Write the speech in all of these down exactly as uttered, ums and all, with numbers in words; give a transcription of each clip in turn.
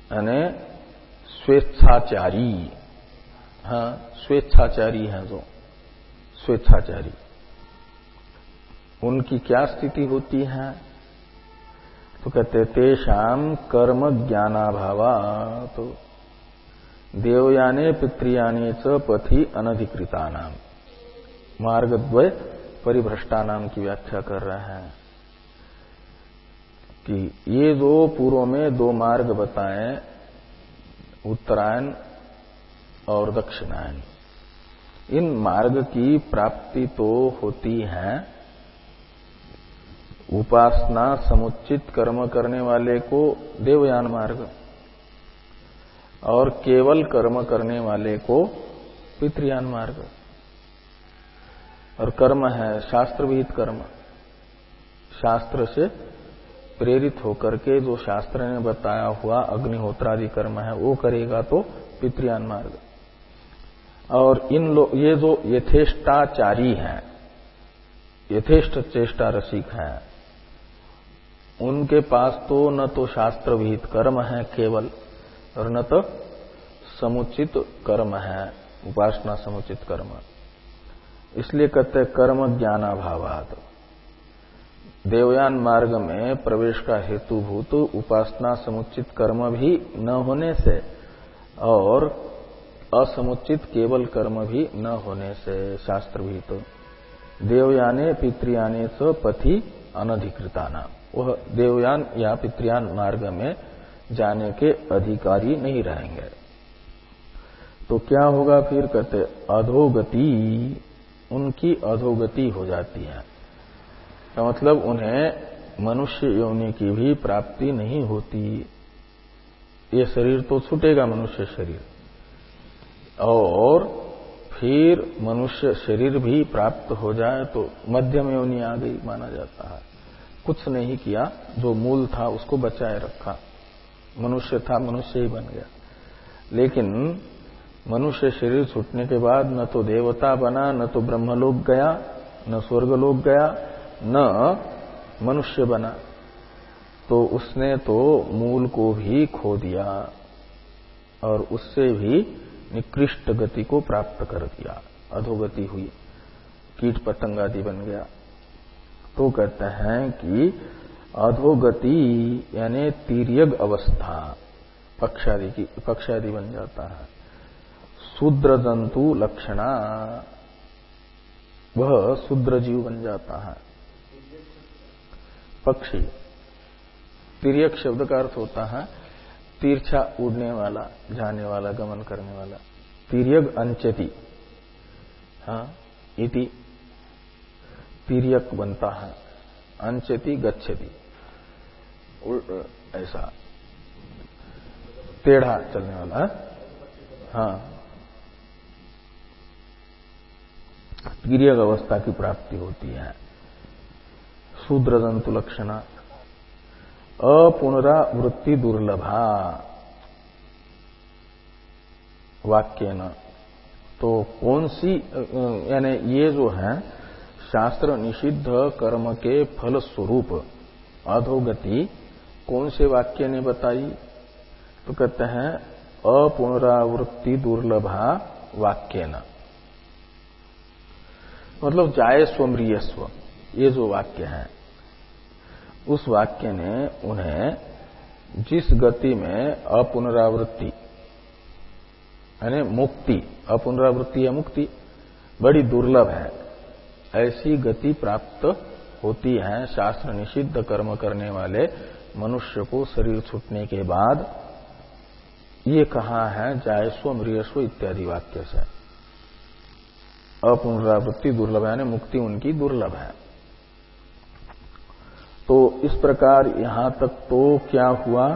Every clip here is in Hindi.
यानी स्वेच्छाचारी, हाँ स्वेच्छाचारी हैं जो स्वेच्छाचारी, उनकी क्या स्थिति होती है? तो कहते तेषाम कर्म ज्ञानाभावा, तो देवयाने पितृयाने च पथि अनधिकृतानाम, मार्गद्वय परिभ्रष्टानाम की व्याख्या कर रहे हैं कि ये जो पूर्व में दो मार्ग बताए, उत्तरायण और दक्षिणायन, इन मार्ग की प्राप्ति तो होती है उपासना समुचित कर्म करने वाले को देवयान मार्ग, और केवल कर्म करने वाले को पितृयान मार्ग। और कर्म है शास्त्र विहित कर्म, शास्त्र से प्रेरित होकर के जो शास्त्र ने बताया हुआ अग्निहोत्रादि कर्म है वो करेगा तो पितृयान मार्ग। और इन लोग ये जो यथेष्टाचारी हैं, यथेष्ट चेष्टा रसिक हैं, उनके पास तो न तो शास्त्र विहित कर्म है केवल, और न तो समुचित कर्म है, उपासना समुचित कर्म। इसलिए कहते हैं कर्म ज्ञानाभावात्, देवयान मार्ग में प्रवेश का हेतुभूत उपासना समुचित कर्म भी न होने से और असमुचित केवल कर्म भी न होने से शास्त्र भी तो देवयाने पितृयाने च पथि अनधिकृताना, वह देवयान या पितृयान मार्ग में जाने के अधिकारी नहीं रहेंगे। तो क्या होगा फिर? कहते अधोगति, उनकी अधोगति हो जाती है। तो मतलब उन्हें मनुष्य योनि की भी प्राप्ति नहीं होती। ये शरीर तो छूटेगा, मनुष्य शरीर, और फिर मनुष्य शरीर भी प्राप्त हो जाए तो मध्यम योनि आ गई माना जाता है। कुछ नहीं किया, जो मूल था उसको बचाए रखा, मनुष्य था मनुष्य ही बन गया। लेकिन मनुष्य शरीर छूटने के बाद न तो देवता बना, न तो ब्रह्मलोक गया, न स्वर्गलोक गया, न मनुष्य बना, तो उसने तो मूल को भी खो दिया और उससे भी निकृष्ट गति को प्राप्त कर दिया, अधोगति हुई, कीट पतंग आदि बन गया। तो कहते हैं कि अधोगति यानी तिर्यक अवस्था, पक्षादि की पक्षादि बन जाता है। शूद्र जंतु लक्षणा, वह शूद्र जीव बन जाता है। पक्षी, तिर्यक शब्द का अर्थ होता है तिरछा उड़ने वाला, जाने वाला, गमन करने वाला। तिर्यक अंचति, हाँ इति तिर्यक बनता है, अंचति गच्छति, ऐसा टेढ़ा चलने वाला। हाँ, तिर्यक अवस्था की प्राप्ति होती है। शूद्र जंतु लक्षणा, अपुनरावृत्ति दुर्लभा वाक्य न। तो कौन सी, यानी ये जो है शास्त्र निषिद्ध कर्म के फल स्वरूप अधोगति कौन से वाक्य ने बताई? तो कहते हैं अपुनरावृत्ति दुर्लभा वाक्य न, मतलब जाय स्वम्रियस्व, ये जो वाक्य है उस वाक्य ने उन्हें जिस गति में अपुनरावृत्ति यानी मुक्ति, अपुनरावृत्ति या मुक्ति बड़ी दुर्लभ है, ऐसी गति प्राप्त होती है शास्त्र निषिद्ध कर्म करने वाले मनुष्य को शरीर छूटने के बाद। ये कहा है जायस्व मृयस्व इत्यादि वाक्य से। अपुनरावृत्ति दुर्लभ यानी मुक्ति उनकी दुर्लभ है। तो इस प्रकार यहां तक तो क्या हुआ,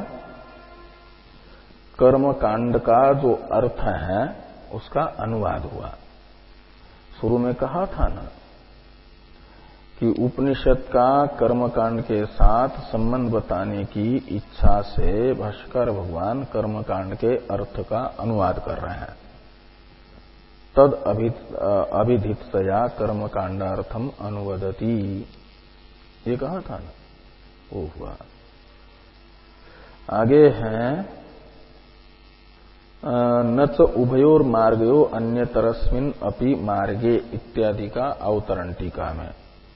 कर्म कांड का जो अर्थ है उसका अनुवाद हुआ। शुरू में कहा था ना कि उपनिषद का कर्म कांड के साथ संबंध बताने की इच्छा से भाष्यकार भगवान कर्म कांड के अर्थ का अनुवाद कर रहे हैं। तद अभिधितया कर्म कांडार्थम अनुवदति, ये कहा था ना, वो हुआ। आगे है न च उभयोर मार्गयो अन्यतरस्मिन् अपि मार्गे इत्यादि का अवतरण टीका में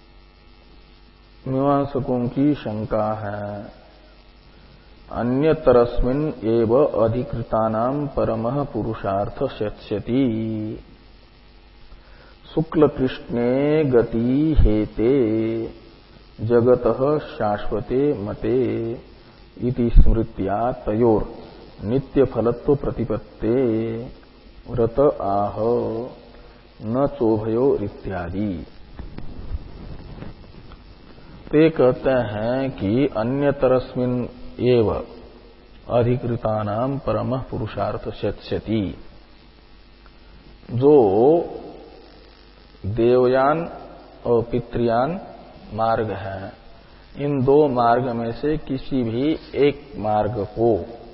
मीमांसकों की शंका है। अन्यतरस्मिन् एव अधिकृतानां परमः पुरुषार्थ शत्स्यति शुक्ल कृष्णे गति हेते जगतः शाश्वते मते इति स्मृत्या तयोर नित्य फलत्व प्रतिपत्ते व्रत आह न चोभयो इत्यादि। ते कहते हैं कि अन्यतरस्मिन् एव अधिकृतानां परमः पुरुषार्थ शत्स्यति, जो देवयान और पितृयान मार्ग है, इन दो मार्ग में से किसी भी एक मार्ग को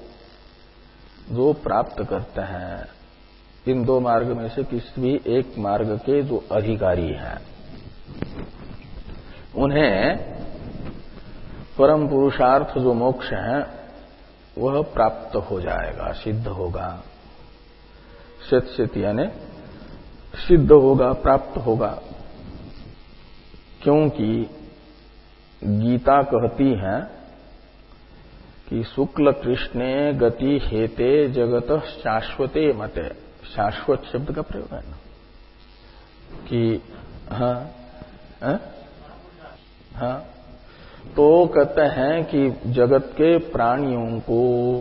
जो प्राप्त करते हैं, इन दो मार्ग में से किसी भी एक मार्ग के जो अधिकारी हैं, उन्हें परम पुरुषार्थ जो मोक्ष है वह प्राप्त हो जाएगा, सिद्ध होगा। शतशत यानी सिद्ध होगा, प्राप्त होगा। क्योंकि गीता कहती है कि शुक्ल कृष्णे गति हेते जगत शाश्वते मते। शाश्वत शब्द का प्रयोग है ना कि हाँ हाँ, हाँ तो कहते हैं कि जगत के प्राणियों को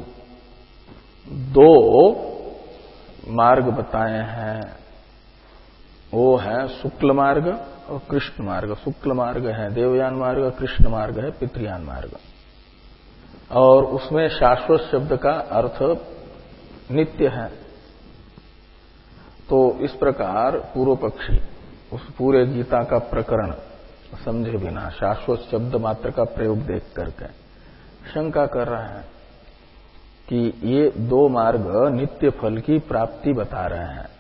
दो मार्ग बताए हैं, वो है शुक्ल मार्ग और कृष्ण मार्ग। शुक्ल मार्ग है देवयान मार्ग, कृष्ण मार्ग है पितृयान मार्ग। और उसमें शाश्वत शब्द का अर्थ नित्य है। तो इस प्रकार पूर्व पक्षी उस पूरे गीता का प्रकरण समझे बिना शाश्वत शब्द मात्र का प्रयोग देख करके शंका कर रहे हैं कि ये दो मार्ग नित्य फल की प्राप्ति बता रहे हैं।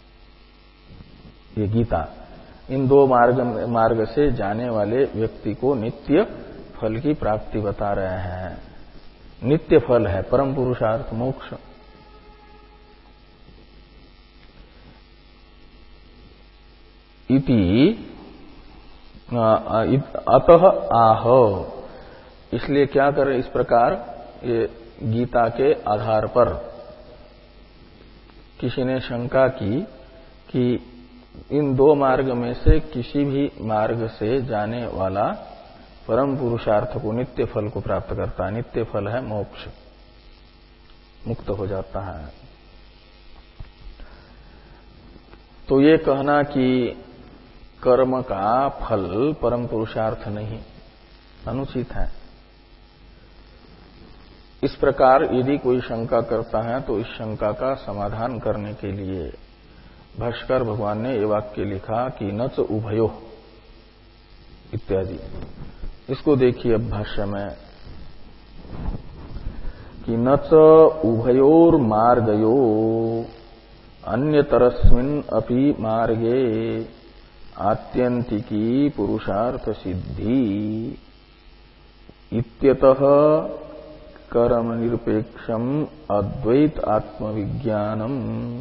ये गीता इन दो मार्ग मार्ग से जाने वाले व्यक्ति को नित्य फल की प्राप्ति बता रहे हैं। नित्य फल है परम पुरुषार्थ मोक्ष। इति अतः आह, इसलिए क्या करें, इस प्रकार ये गीता के आधार पर किसी ने शंका की कि इन दो मार्ग में से किसी भी मार्ग से जाने वाला परम पुरुषार्थ को नित्य फल को प्राप्त करता है। नित्य फल है मोक्ष, मुक्त हो जाता है। तो ये कहना कि कर्म का फल परम पुरुषार्थ नहीं, अनुचित है। इस प्रकार यदि कोई शंका करता है तो इस शंका का समाधान करने के लिए भाष्कर भगवान ने ये वाक्य लिखा कि न च उभयो इत्यादि। इसको देखिए अब भाष्य में कि न च उभयोर मार्गयो अन्यतरस्मिन् अपि मार्गे आत्यंतिकी पुरुषार्थ सिद्धि इत्यतः कर्म निरपेक्षम अद्वैत आत्मविज्ञानम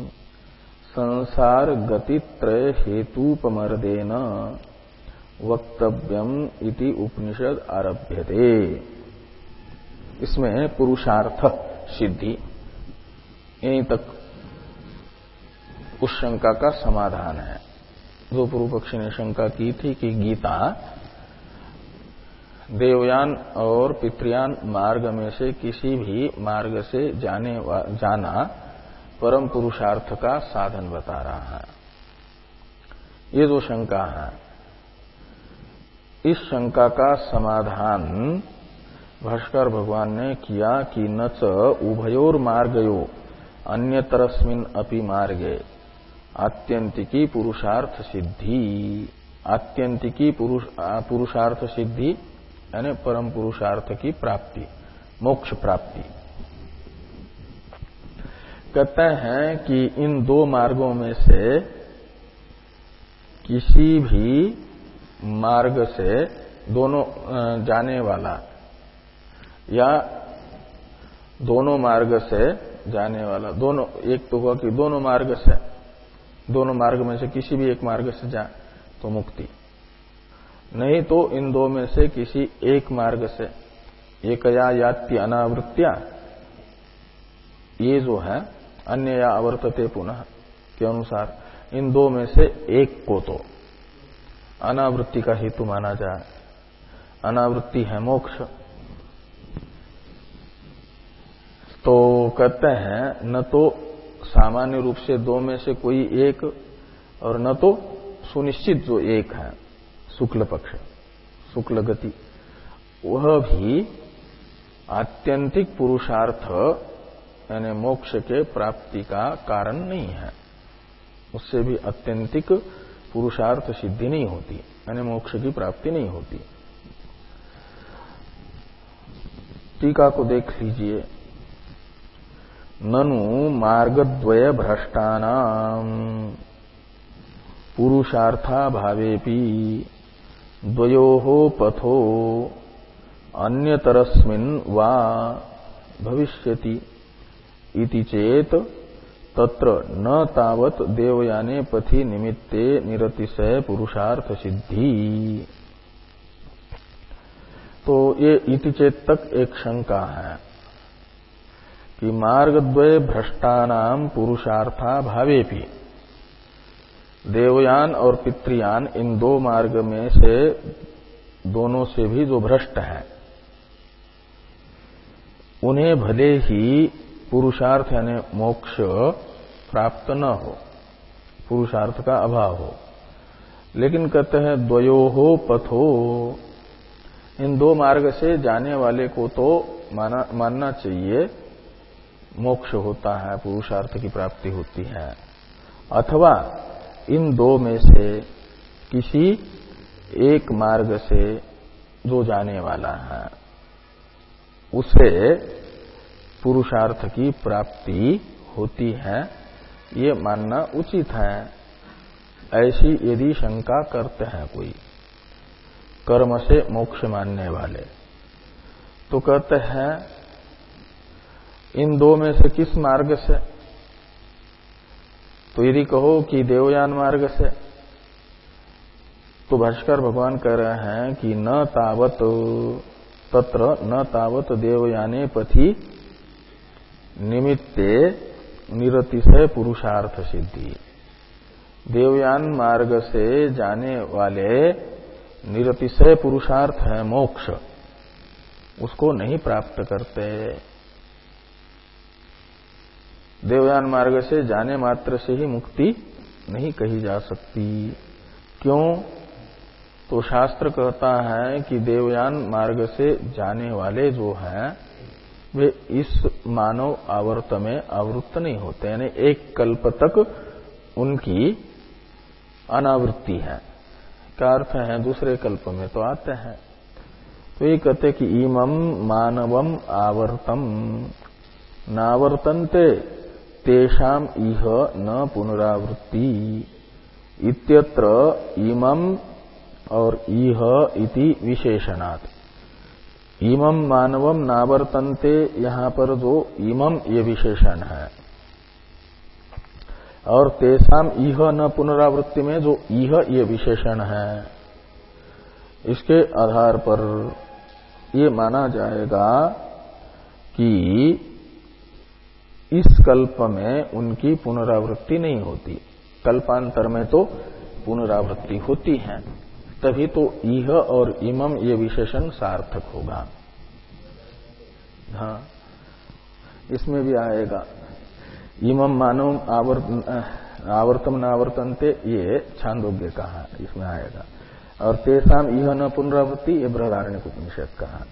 संसार गतित्रय हेतुपमर्देन वक्तव्यम इति उपनिषद आरभ्यते। इसमें पुरुषार्थ सिद्धि यहीं तक उस शंका का समाधान है जो पूर्व पक्षी ने शंका की थी कि गीता देवयान और पितृयान मार्ग में से किसी भी मार्ग से जाने जाना परम पुरुषार्थ का साधन बता रहा है। ये जो शंका है, इस शंका का समाधान भाष्कर भगवान ने किया कि न च उभयोर मार्गयो अन्यतरस्मिन् अपि मार्गे आत्यंतिकी पुरुषार्थ सिद्धि। आत्यंतिकी पुरुष, पुरुषार्थ सिद्धि यानी परम पुरुषार्थ की प्राप्ति, मोक्ष प्राप्ति। कहते हैं कि इन दो मार्गों में से किसी भी मार्ग से दोनों जाने वाला या दोनों मार्ग से जाने वाला, दोनों, एक तो हुआ कि दोनों मार्ग से, दोनों मार्ग में से किसी भी एक मार्ग से जाए तो मुक्ति, नहीं तो इन दो में से किसी एक मार्ग से, एकया याति अनावृत्त्या, ये जो है अन्य या अवर्तते पुनः के अनुसार इन दो में से एक को तो अनावृत्ति का हेतु माना जाए। अनावृत्ति है मोक्ष। तो कहते हैं न तो सामान्य रूप से दो में से कोई एक, और न तो सुनिश्चित जो एक है शुक्ल पक्ष, शुक्ल गति, वह भी आत्यंतिक पुरुषार्थ यानी मोक्ष के प्राप्ति का कारण नहीं है। उससे भी अत्यंतिक पुरुषार्थ सिद्धि नहीं होती, यानी मोक्ष की प्राप्ति नहीं होती। टीका को देख लीजिए। ननु मार्गद्वय भ्रष्टानाम पुरुषार्था भावेपि द्वयोः पथो अन्यतरस्मिन् वा भविष्यति इति चेत तत्र न तावत देवयाने पथि निमित्ते निरतिशय पुरुषार्थ सिद्धि। तो ये इति चेत तक एक शंका है कि मार्गद्वय भ्रष्टानाम पुरुषार्था भावेपि, देवयान और पितृयान इन दो मार्ग में से दोनों से भी जो भ्रष्ट है, उन्हें भले ही पुरुषार्थ यानी मोक्ष प्राप्त न हो, पुरुषार्थ का अभाव हो, लेकिन कहते हैं द्वयोः पथो, इन दो मार्ग से जाने वाले को तो माना मानना चाहिए मोक्ष होता है, पुरुषार्थ की प्राप्ति होती है, अथवा इन दो में से किसी एक मार्ग से जो जाने वाला है उसे पुरुषार्थ की प्राप्ति होती है, ये मानना उचित है। ऐसी यदि शंका करते हैं कोई कर्म से मोक्ष मानने वाले, तो कहते हैं इन दो में से किस मार्ग से? तो यदि कहो कि देवयान मार्ग से, तो भाष्कर भगवान कह रहे हैं कि न तावत तत्र न तावत देवयाने पथि निमित्ते निरतिशय पुरुषार्थ सिद्धि। देवयान मार्ग से जाने वाले निरतिशय पुरुषार्थ है मोक्ष, उसको नहीं प्राप्त करते। देवयान मार्ग से जाने मात्र से ही मुक्ति नहीं कही जा सकती। क्यों? तो शास्त्र कहता है कि देवयान मार्ग से जाने वाले जो हैं वे इस मानव आवर्त में आवृत्त नहीं होते, यानी एक कल्प तक उनकी अनावृत्ति है। क्या अर्थ है? दूसरे कल्प में तो आते हैं। तो ये कहते कि इमं मानवम आवर्तम नावर्तन्ते तेषाम इह न पुनरावृत्ति इत्यत्र इमं और इह इति विशेषणात्। इमं मानवम नावर्तन्ते, यहां पर जो इमं ये विशेषण है, और तेषाम इह न पुनरावृत्ति में जो इह ये विशेषण है, इसके आधार पर ये माना जाएगा कि इस कल्प में उनकी पुनरावृत्ति नहीं होती, कल्पांतर में तो पुनरावृत्ति होती है, तभी तो इह और इमम ये विशेषण सार्थक होगा। हाँ, इसमें भी आएगा इमम मानव आवर्त आवर्तम नावर्तनते, ये छांदोग्य कहा, इसमें आएगा। और तेसाम इह न पुनरावृत्ति, ये बृहदारण्यक उपनिषद कहा।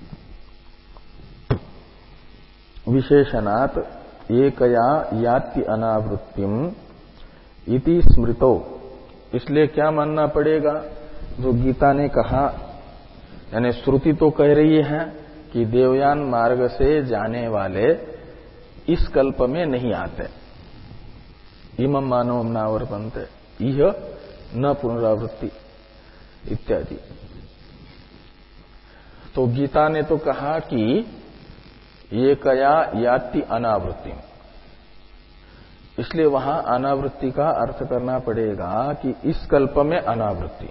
विशेषणात् एकया याति अनावृत्तिम इति स्मृतो, इसलिए क्या मानना पड़ेगा? जो गीता ने कहा, यानी श्रुति तो कह रही है कि देवयान मार्ग से जाने वाले इस कल्प में नहीं आते, इमं मानव नावर्तन्ते, इह न पुनरावृत्ति इत्यादि। तो गीता ने तो कहा कि एकया याति अनावृत्ति, इसलिए वहां अनावृत्ति का अर्थ करना पड़ेगा कि इस कल्प में अनावृत्ति।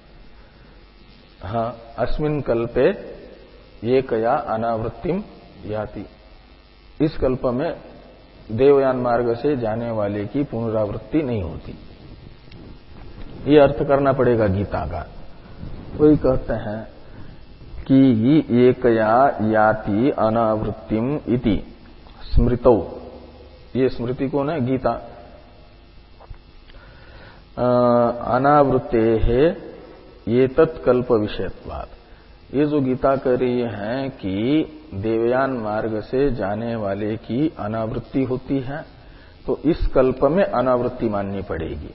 हाँ, अस्मिन कल्पे एकया अनावृत्तिम याति। इस कल्प में देवयान मार्ग से जाने वाले की पुनरावृत्ति नहीं होती, ये अर्थ करना पड़ेगा गीता का। वही कहते हैं कि एकया याति अनावृत्तिम इति स्मृतौ, ये स्मृति कौन है? गीता। अनावृत्ते है ये तत्कल्प विषयत्वात्, ये जो गीता कह रही है कि देवयान मार्ग से जाने वाले की अनावृत्ति होती है, तो इस कल्प में अनावृत्ति माननी पड़ेगी।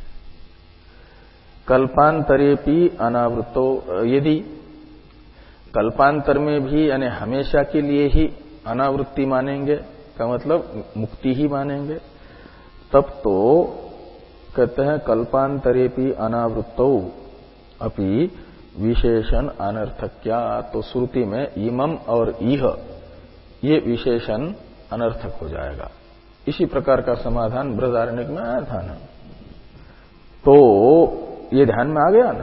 कल्पांतरेपि अनावृत्तो, यदि कल्पांतर में भी यानी हमेशा के लिए ही अनावृत्ति मानेंगे, का मतलब मुक्ति ही मानेंगे, तब तो कहते हैं कल्पांतरेपि अनावृत्तो अपि विशेषण अनर्थक्या। तो श्रुति में इमम और इह ये विशेषण अनर्थक हो जाएगा। इसी प्रकार का समाधान बृहदारण्यक में आया था ना, तो ये ध्यान में आ गया ना।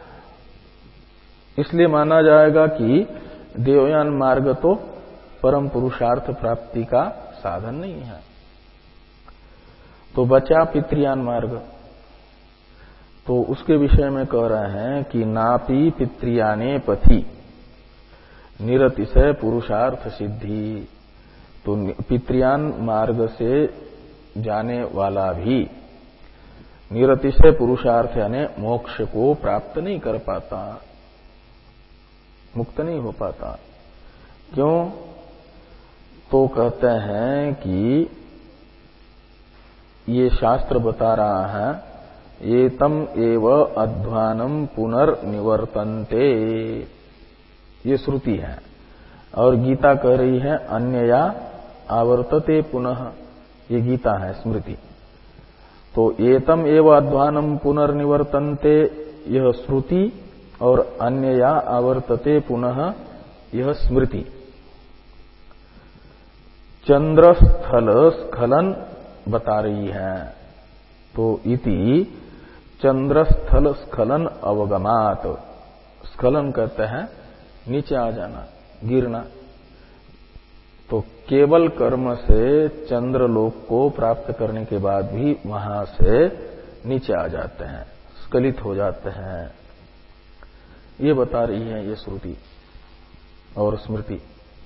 इसलिए माना जाएगा कि देवयान मार्ग तो परम पुरुषार्थ प्राप्ति का साधन नहीं है। तो बचा पितृयान मार्ग, तो उसके विषय में कह रहे हैं कि नापि पितृयाने पथि निरतिशय पुरुषार्थ सिद्धि। तो पितृयान मार्ग से जाने वाला भी निरतिशय पुरुषार्थ यानी मोक्ष को प्राप्त नहीं कर पाता, मुक्त नहीं हो पाता। क्यों? तो कहते हैं कि ये शास्त्र बता रहा है एतम एव अध्वानम पुनर्निवर्तन्ते, ये श्रुति है। और गीता कह रही है अन्यया आवर्तते पुनः, ये गीता है स्मृति। तो एतम एव अध्वानम पुनर्निवर्तन्ते यह श्रुति और अन्यया आवर्तते पुनः यह स्मृति। चंद्रस्थल स्खलन बता रही है। तो इति चंद्रस्थल स्खलन अवगमात, स्खलन कहते हैं नीचे आ जाना, गिरना। तो केवल कर्म से चंद्रलोक को प्राप्त करने के बाद भी वहां से नीचे आ जाते हैं, स्खलित हो जाते हैं, ये बता रही है ये श्रुति और स्मृति।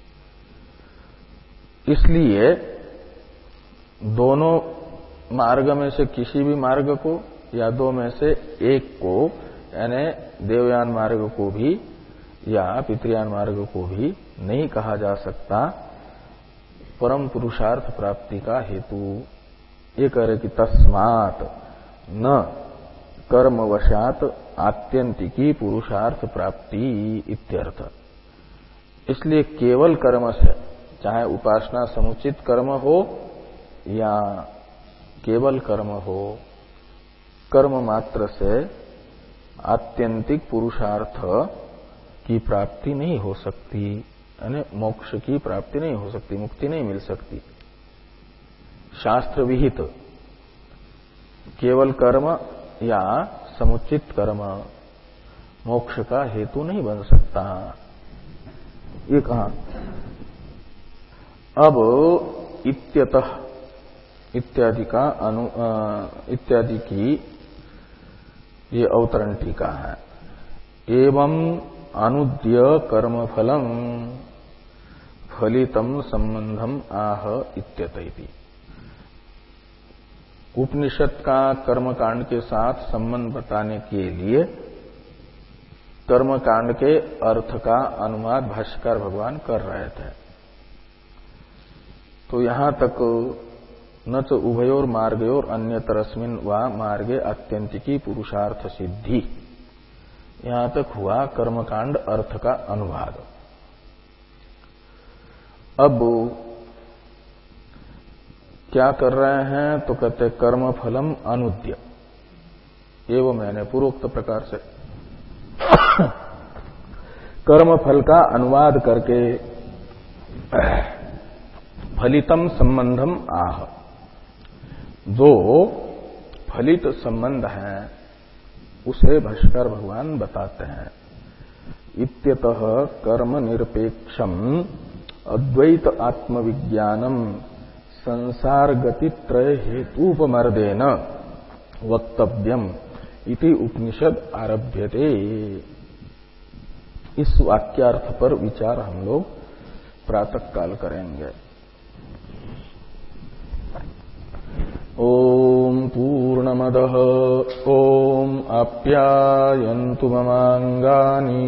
इसलिए दोनों मार्ग में से किसी भी मार्ग को या दो में से एक को, यानी देवयान मार्ग को भी या पितृयान मार्ग को भी नहीं कहा जा सकता परम पुरुषार्थ प्राप्ति का हेतु। ये कह रहे कि तस्मात् न कर्मवशात आत्यंतिकी पुरुषार्थ प्राप्ति इत्यर्थ। इसलिए केवल कर्म से, चाहे उपासना समुचित कर्म हो या केवल कर्म हो, कर्म मात्र से आत्यंतिक पुरुषार्थ की प्राप्ति नहीं हो सकती, यानी मोक्ष की प्राप्ति नहीं हो सकती, मुक्ति नहीं मिल सकती। शास्त्र विहित केवल कर्म या समुचित कर्म मोक्ष का हेतु नहीं बन सकता, ये कहा। अब इत्यतः इत्यादि का अनु इत्यादि की ये अवतरण टीका है। एवं अनुद्य कर्मफलम फलितम संबंधम आह इत्यतैति। उपनिषद का कर्मकांड के साथ संबंध बताने के लिए कर्मकांड के अर्थ का अनुवाद भाष्यकार भगवान कर रहे थे। तो यहां तक न च उभयोर मार्गयोर अन्यतरस्मिन् वा मार्गे आत्यंतिकी पुरुषार्थ सिद्धि, यहां तक हुआ कर्मकांड अर्थ का अनुवाद। अब क्या कर रहे हैं? तो कहते कर्म फलम अनुद्य, एवं मैंने पूर्वोक्त प्रकार से कर्म फल का अनुवाद करके फलितम संबंधम आह, जो फलित संबंध है उसे भाष्कर भगवान बताते हैं। इत्यतः कर्म निरपेक्षम अद्वैत आत्मविज्ञानम संसार गतित्रय हेतुपमर्देन वक्तव्यम इति उपनिषद आरभ्यते। इस वाक्यार्थ पर विचार हम लोग प्रातः काल करेंगे। ओम पूर्णमदः ओम आप्यायन्तु ममांगानि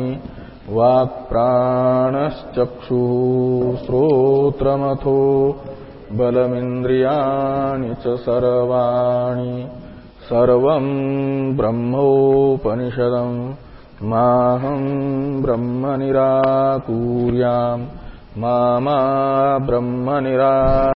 वाक्प्राणश्चक्षुः श्रोत्रमथो बलमिन्द्रियाणि च सर्वाणि सर्वं ब्रह्मोपनिषदं माहं ब्रह्म निराकुर्याम् मा मा ब्रह्म निरा